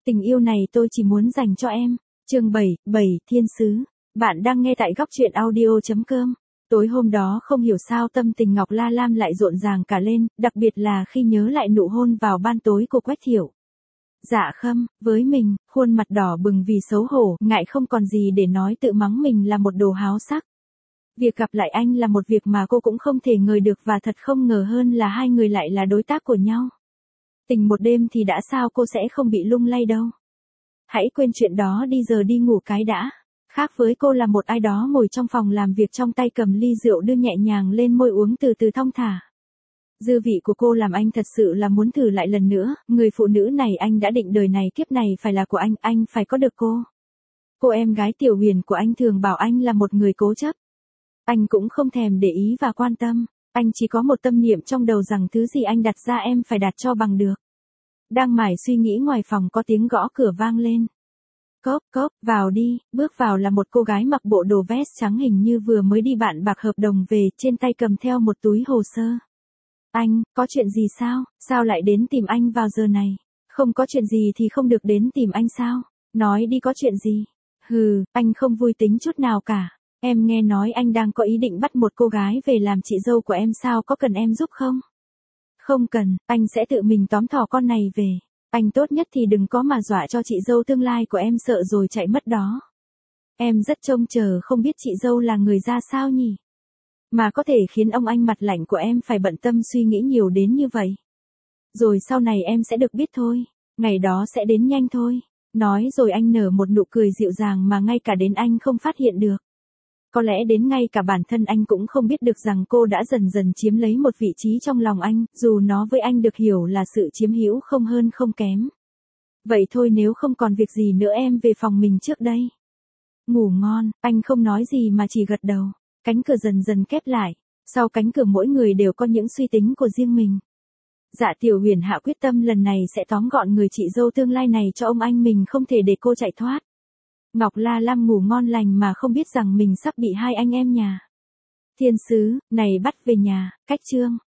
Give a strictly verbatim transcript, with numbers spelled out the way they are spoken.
Tình yêu này tôi chỉ muốn dành cho em. Chương bảy, bảy, Thiên sứ. Bạn đang nghe tại góc truyện audio chấm com. Tối hôm đó không hiểu sao tâm tình Ngọc La Lam lại rộn ràng cả lên, đặc biệt là khi nhớ lại nụ hôn vào ban tối của Quách Thiệu. Dạ Khâm, với mình, khuôn mặt đỏ bừng vì xấu hổ, ngại không còn gì để nói, tự mắng mình là một đồ háo sắc. Việc gặp lại anh là một việc mà cô cũng không thể ngờ được, và thật không ngờ hơn là hai người lại là đối tác của nhau. Tình một đêm thì đã, sao cô sẽ không bị lung lay đâu. Hãy quên chuyện đó đi, giờ đi ngủ cái đã. Khác với cô là một ai đó ngồi trong phòng làm việc, trong tay cầm ly rượu đưa nhẹ nhàng lên môi, uống từ từ thong thả. Dư vị của cô làm anh thật sự là muốn thử lại lần nữa, người phụ nữ này anh đã định đời này kiếp này phải là của anh, anh phải có được cô. Cô em gái Tiểu Huyền của anh thường bảo anh là một người cố chấp. Anh cũng không thèm để ý và quan tâm, anh chỉ có một tâm niệm trong đầu rằng thứ gì anh đặt ra em phải đạt cho bằng được. Đang mải suy nghĩ, ngoài phòng có tiếng gõ cửa vang lên. Cốp cốp, vào đi. Bước vào là một cô gái mặc bộ đồ vest trắng, hình như vừa mới đi bạn bạc hợp đồng về, trên tay cầm theo một túi hồ sơ. Anh, có chuyện gì sao? Sao lại đến tìm anh vào giờ này? Không có chuyện gì thì không được đến tìm anh sao? Nói đi, có chuyện gì? Hừ, anh không vui tính chút nào cả. Em nghe nói anh đang có ý định bắt một cô gái về làm chị dâu của em sao, có cần em giúp không? Không cần, anh sẽ tự mình tóm thỏ con này về. Anh tốt nhất thì đừng có mà dọa cho chị dâu tương lai của em sợ rồi chạy mất đó. Em rất trông chờ, không biết chị dâu là người ra sao nhỉ? Mà có thể khiến ông anh mặt lạnh của em phải bận tâm suy nghĩ nhiều đến như vậy. Rồi sau này em sẽ được biết thôi. Ngày đó sẽ đến nhanh thôi. Nói rồi anh nở một nụ cười dịu dàng mà ngay cả đến anh không phát hiện được. Có lẽ đến ngay cả bản thân anh cũng không biết được rằng cô đã dần dần chiếm lấy một vị trí trong lòng anh, dù nó với anh được hiểu là sự chiếm hữu không hơn không kém. Vậy thôi, nếu không còn việc gì nữa em về phòng mình trước đây. Ngủ ngon. Anh không nói gì mà chỉ gật đầu. Cánh cửa dần dần khép lại. Sau cánh cửa mỗi người đều có những suy tính của riêng mình. Dạ Tiểu Huyền hạ quyết tâm lần này sẽ tóm gọn người chị dâu tương lai này cho ông anh mình, không thể để cô chạy thoát. Ngọc La Lam ngủ ngon lành mà không biết rằng mình sắp bị hai anh em nhà Thiên sứ này bắt về nhà. Cách chương